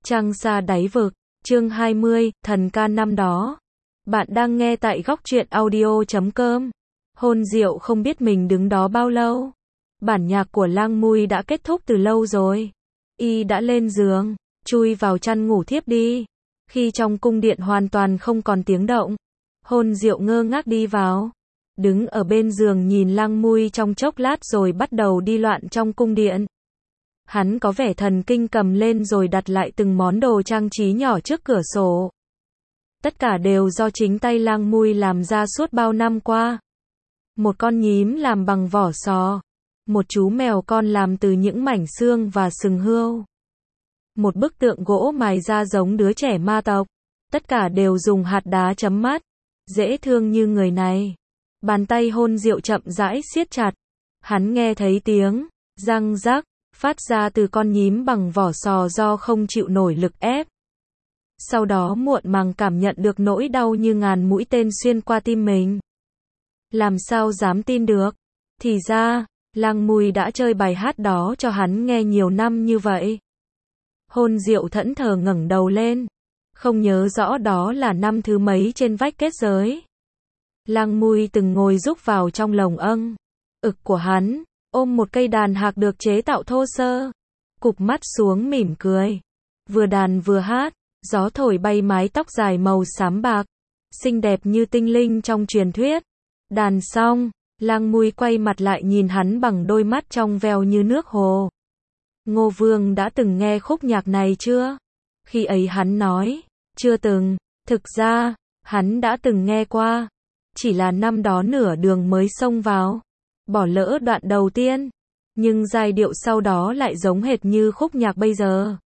Trăng xa đáy vực, chương 20, thần ca năm đó. Bạn đang nghe tại góc truyện audio.com. Hôn Diệu không biết mình đứng đó bao lâu. Bản nhạc của Lang Mui đã kết thúc từ lâu rồi. Y đã lên giường, chui vào chăn ngủ thiếp đi. Khi trong cung điện hoàn toàn không còn tiếng động, Hôn Diệu ngơ ngác đi vào. Đứng ở bên giường nhìn Lang Mui trong chốc lát rồi bắt đầu đi loạn trong cung điện. Hắn có vẻ thần kinh cầm lên rồi đặt lại từng món đồ trang trí nhỏ trước cửa sổ. Tất cả đều do chính tay Lang Mui làm ra suốt bao năm qua. Một con nhím làm bằng vỏ sò. Một chú mèo con làm từ những mảnh xương và sừng hươu. Một bức tượng gỗ mài ra giống đứa trẻ ma tộc. Tất cả đều dùng hạt đá chấm mắt. Dễ thương như người này. Bàn tay Hôn Diệu chậm rãi siết chặt. Hắn nghe thấy tiếng răng rắc phát ra từ con nhím bằng vỏ sò do không chịu nổi lực ép. Sau đó muộn màng cảm nhận được nỗi đau như ngàn mũi tên xuyên qua tim mình. Làm sao dám tin được? Thì ra, Lang Mui đã chơi bài hát đó cho hắn nghe nhiều năm như vậy. Hôn Diệu thẫn thờ ngẩng đầu lên. Không nhớ rõ đó là năm thứ mấy trên vách kết giới. Lang Mui từng ngồi rúc vào trong lồng âng ực của hắn, ôm một cây đàn hạc được chế tạo thô sơ. Cụp mắt xuống mỉm cười. Vừa đàn vừa hát, gió thổi bay mái tóc dài màu xám bạc, xinh đẹp như tinh linh trong truyền thuyết. Đàn xong, Lang Mui quay mặt lại nhìn hắn bằng đôi mắt trong veo như nước hồ. Ngô Vương đã từng nghe khúc nhạc này chưa? Khi ấy hắn nói, chưa từng. Thực ra, hắn đã từng nghe qua. Chỉ là năm đó nửa đường mới xông vào. Bỏ lỡ đoạn đầu tiên. Nhưng giai điệu sau đó lại giống hệt như khúc nhạc bây giờ.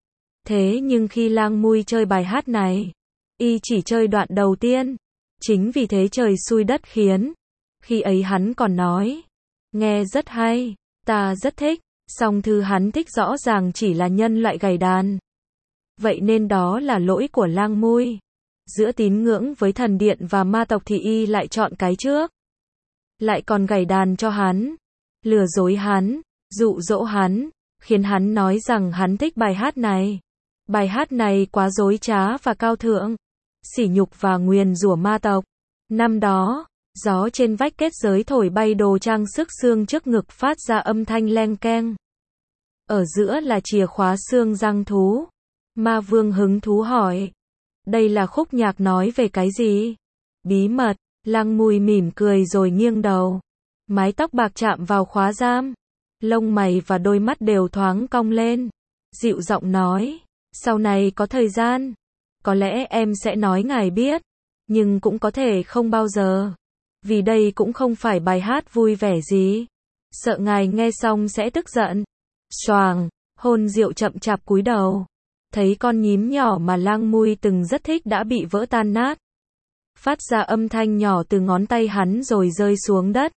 Thế nhưng khi Lang Mui chơi bài hát này, y chỉ chơi đoạn đầu tiên. Chính vì thế trời xui đất khiến. Khi ấy hắn còn nói, nghe rất hay, ta rất thích. Song thứ hắn thích rõ ràng chỉ là nhân loại gảy đàn. Vậy nên đó là lỗi của Lang Mui. Giữa tín ngưỡng với thần điện và ma tộc thì y lại chọn cái trước. Lại còn gảy đàn cho hắn, lừa dối hắn, dụ dỗ hắn, khiến hắn nói rằng hắn thích bài hát này. Bài hát này quá dối trá và cao thượng, sỉ nhục và nguyền rủa ma tộc. Năm đó, gió trên vách kết giới thổi bay đồ trang sức xương trước ngực phát ra âm thanh leng keng. Ở giữa là chìa khóa xương răng thú. Ma Vương hứng thú hỏi, đây là khúc nhạc nói về cái gì? Bí mật. Lang Mui mỉm cười rồi nghiêng đầu. Mái tóc bạc chạm vào khóa giam. Lông mày và đôi mắt đều thoáng cong lên. Dịu giọng nói, sau này có thời gian, có lẽ em sẽ nói ngài biết. Nhưng cũng có thể không bao giờ. Vì đây cũng không phải bài hát vui vẻ gì. Sợ ngài nghe xong sẽ tức giận. Xoàng, Hôn Diệu chậm chạp cúi đầu. Thấy con nhím nhỏ mà Lang Mui từng rất thích đã bị vỡ tan nát. Phát ra âm thanh nhỏ từ ngón tay hắn rồi rơi xuống đất.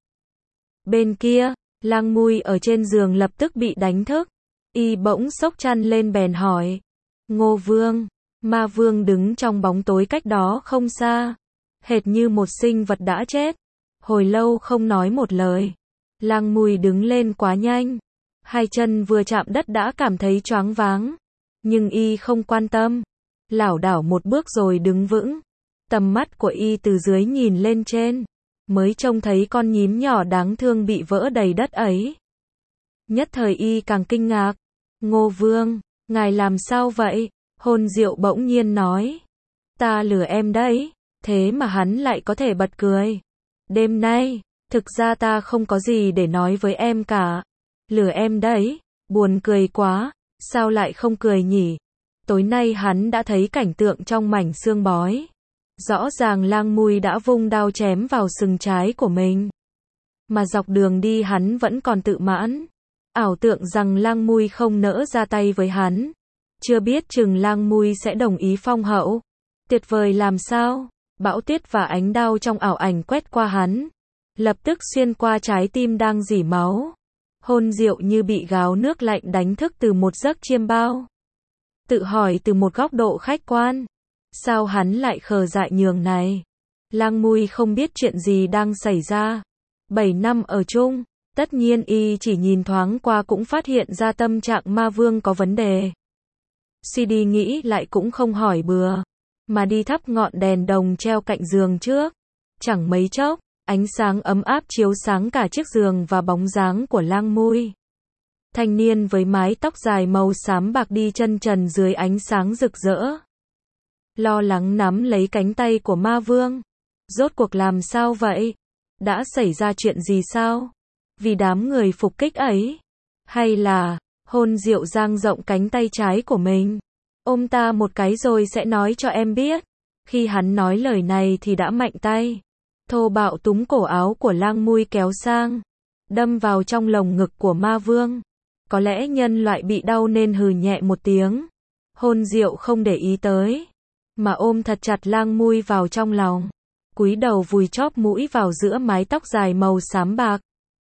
Bên kia, Lang Mui ở trên giường lập tức bị đánh thức. Y bỗng xốc chăn lên bèn hỏi. Ngô Vương. Ma Vương đứng trong bóng tối cách đó không xa. Hệt như một sinh vật đã chết. Hồi lâu không nói một lời. Lang Mui đứng lên quá nhanh. Hai chân vừa chạm đất đã cảm thấy choáng váng. Nhưng y không quan tâm. Lảo đảo một bước rồi đứng vững. Tầm mắt của y từ dưới nhìn lên trên. Mới trông thấy con nhím nhỏ đáng thương bị vỡ đầy đất ấy. Nhất thời y càng kinh ngạc. Ngô Vương, ngài làm sao vậy? Hôn Diệu bỗng nhiên nói. Ta lừa em đấy. Thế mà hắn lại có thể bật cười. Đêm nay, thực ra ta không có gì để nói với em cả. Lừa em đấy. Buồn cười quá. Sao lại không cười nhỉ? Tối nay hắn đã thấy cảnh tượng trong mảnh xương bói. Rõ ràng Lang Mui đã vung đao chém vào sừng trái của mình. Mà dọc đường đi hắn vẫn còn tự mãn. Ảo tưởng rằng Lang Mui không nỡ ra tay với hắn. Chưa biết chừng Lang Mui sẽ đồng ý phong hậu. Tuyệt vời làm sao? Bão tuyết và ánh đao trong ảo ảnh quét qua hắn. Lập tức xuyên qua trái tim đang rỉ máu. Hôn Diệu như bị gáo nước lạnh đánh thức từ một giấc chiêm bao. Tự hỏi từ một góc độ khách quan. Sao hắn lại khờ dại nhường này? Lang Mui không biết chuyện gì đang xảy ra. 7 năm ở chung, tất nhiên y chỉ nhìn thoáng qua cũng phát hiện ra tâm trạng Ma Vương có vấn đề. Suy đi nghĩ lại cũng không hỏi bừa, mà đi thắp ngọn đèn đồng treo cạnh giường trước. Chẳng mấy chốc, ánh sáng ấm áp chiếu sáng cả chiếc giường và bóng dáng của Lang Mui. Thanh niên với mái tóc dài màu xám bạc đi chân trần dưới ánh sáng rực rỡ. Lo lắng nắm lấy cánh tay của ma vương. Rốt cuộc làm sao vậy? Đã xảy ra chuyện gì sao? Vì đám người phục kích ấy? Hay là, Hôn Diệu dang rộng cánh tay trái của mình. Ôm ta một cái rồi sẽ nói cho em biết. Khi hắn nói lời này thì đã mạnh tay. Thô bạo túm cổ áo của Lang Mui kéo sang. Đâm vào trong lồng ngực của ma vương. Có lẽ nhân loại bị đau nên hừ nhẹ một tiếng. Hôn Diệu không để ý tới. Mà ôm thật chặt Lang Mui vào trong lòng. Cúi đầu vùi chóp mũi vào giữa mái tóc dài màu xám bạc.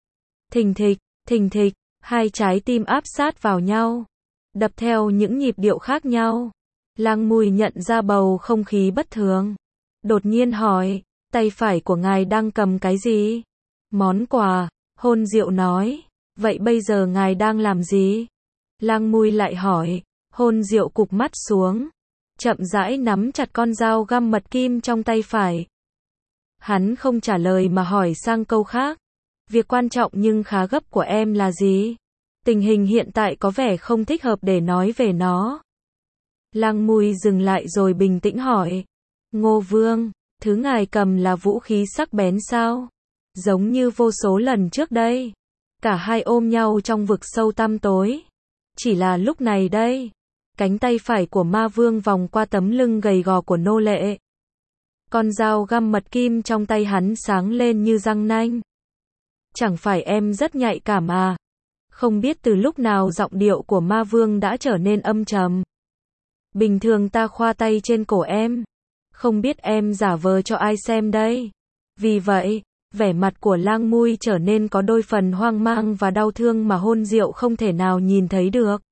Thình thịch, hai trái tim áp sát vào nhau. Đập theo những nhịp điệu khác nhau. Lang Mui nhận ra bầu không khí bất thường. Đột nhiên hỏi, tay phải của ngài đang cầm cái gì? Món quà, Hôn Diệu nói. Vậy bây giờ ngài đang làm gì? Lang Mui lại hỏi. Hôn Diệu cụp mắt xuống. Chậm rãi nắm chặt con dao găm mật kim trong tay phải. Hắn không trả lời mà hỏi sang câu khác. Việc quan trọng nhưng khá gấp của em là gì? Tình hình hiện tại có vẻ không thích hợp để nói về nó. Lang Mui dừng lại rồi bình tĩnh hỏi. Ngô Vương, thứ ngài cầm là vũ khí sắc bén sao? Giống như vô số lần trước đây. Cả hai ôm nhau trong vực sâu tăm tối. Chỉ là lúc này đây. Cánh tay phải của ma vương vòng qua tấm lưng gầy gò của nô lệ. Con dao găm mật kim trong tay hắn sáng lên như răng nanh. Chẳng phải em rất nhạy cảm à? Không biết từ lúc nào giọng điệu của ma vương đã trở nên âm trầm. Bình thường ta khoa tay trên cổ em. Không biết em giả vờ cho ai xem đây. Vì vậy, vẻ mặt của Lang Mui trở nên có đôi phần hoang mang và đau thương mà Hôn Diệu không thể nào nhìn thấy được.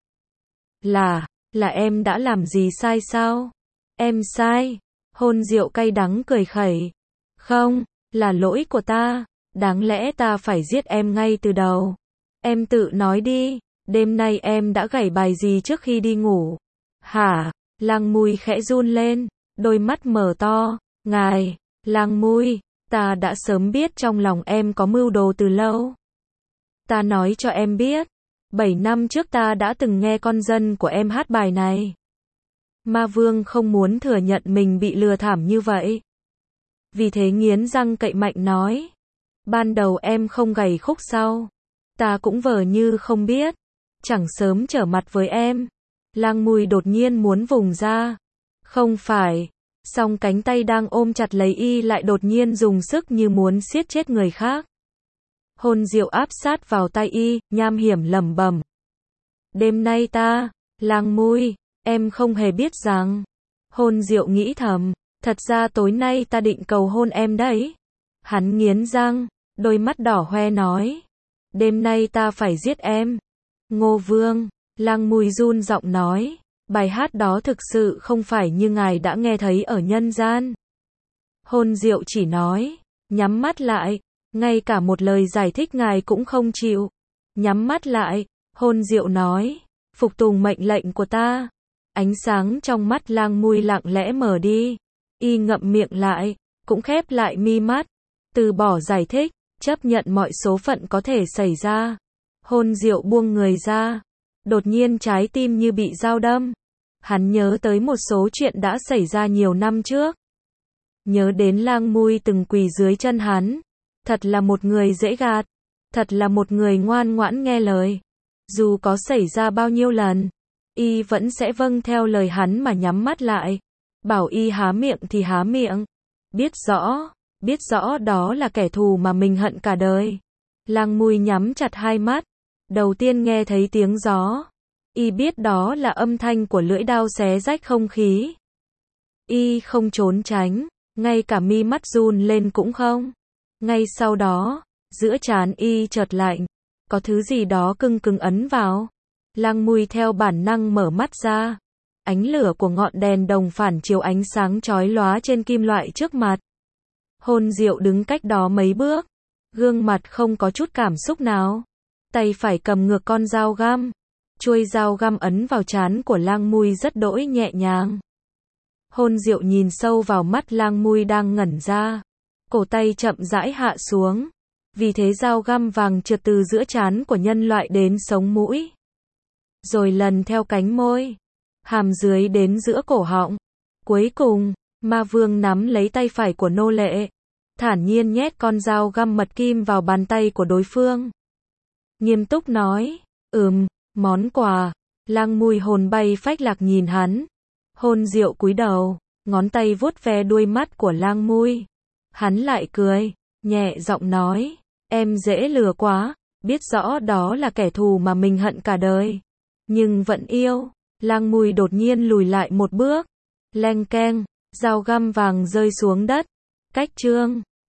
Là em đã làm gì sai sao? Em sai. Hôn Diệu cay đắng cười khẩy. Không, là lỗi của ta. Đáng lẽ ta phải giết em ngay từ đầu. Em tự nói đi, đêm nay em đã gảy bài gì trước khi đi ngủ? Hả? Lang Mui khẽ run lên, đôi mắt mở to. Ngài, Lang Mui, ta đã sớm biết trong lòng em có mưu đồ từ lâu. Ta nói cho em biết, 7 năm trước ta đã từng nghe con dân của em hát bài này. Ma vương không muốn thừa nhận mình bị lừa thảm như vậy. Vì thế nghiến răng cậy mạnh nói. Ban đầu em không gảy khúc sau. Ta cũng vờ như không biết. Chẳng sớm trở mặt với em. Lang Mui đột nhiên muốn vùng ra. Không phải. Song cánh tay đang ôm chặt lấy y lại đột nhiên dùng sức như muốn siết chết người khác. Hôn Diệu áp sát vào tay y, nham hiểm lẩm bẩm. Đêm nay ta, Lang Mui, em không hề biết rằng. Hôn Diệu nghĩ thầm, thật ra tối nay ta định cầu hôn em đấy. Hắn nghiến răng, đôi mắt đỏ hoe nói. Đêm nay ta phải giết em. Ngô Vương, Lang Mui run giọng nói. Bài hát đó thực sự không phải như ngài đã nghe thấy ở nhân gian. Hôn Diệu chỉ nói, nhắm mắt lại. Ngay cả một lời giải thích ngài cũng không chịu. Nhắm mắt lại, Hôn Diệu nói, phục tùng mệnh lệnh của ta. Ánh sáng trong mắt Lang Mui lặng lẽ mở đi. Y ngậm miệng lại, cũng khép lại mi mắt. Từ bỏ giải thích, chấp nhận mọi số phận có thể xảy ra. Hôn Diệu buông người ra. Đột nhiên trái tim như bị dao đâm. Hắn nhớ tới một số chuyện đã xảy ra nhiều năm trước. Nhớ đến Lang Mui từng quỳ dưới chân hắn. Thật là một người dễ gạt. Thật là một người ngoan ngoãn nghe lời. Dù có xảy ra bao nhiêu lần, y vẫn sẽ vâng theo lời hắn mà nhắm mắt lại. Bảo y há miệng thì há miệng. Biết rõ đó là kẻ thù mà mình hận cả đời. Lang Mui nhắm chặt hai mắt. Đầu tiên nghe thấy tiếng gió. Y biết đó là âm thanh của lưỡi đao xé rách không khí. Y không trốn tránh, ngay cả mi mắt run lên cũng không. Ngay sau đó, giữa trán y chợt lạnh, có thứ gì đó cưng cứng ấn vào. Lang Mui theo bản năng mở mắt ra. Ánh lửa của ngọn đèn đồng phản chiếu ánh sáng chói lóa trên kim loại trước mặt. Hôn Diệu đứng cách đó mấy bước, gương mặt không có chút cảm xúc nào. Tay phải cầm ngược con dao găm. Chuôi dao găm ấn vào trán của Lang Mui rất đỗi nhẹ nhàng. Hôn Diệu nhìn sâu vào mắt Lang Mui đang ngẩn ra. Cổ tay chậm rãi hạ xuống. Vì thế dao găm vàng trượt từ giữa trán của nhân loại đến sống mũi. Rồi lần theo cánh môi. Hàm dưới đến giữa cổ họng. Cuối cùng, ma vương nắm lấy tay phải của nô lệ. Thản nhiên nhét con dao găm mật kim vào bàn tay của đối phương. Nghiêm túc nói, món quà. Lang Mui hồn bay phách lạc nhìn hắn. Hôn Diệu cúi đầu, ngón tay vuốt ve đuôi mắt của Lang Mui. Hắn lại cười, nhẹ giọng nói, em dễ lừa quá, biết rõ đó là kẻ thù mà mình hận cả đời. Nhưng vẫn yêu. Lang Mui đột nhiên lùi lại một bước. Leng keng, dao găm vàng rơi xuống đất. Cách chương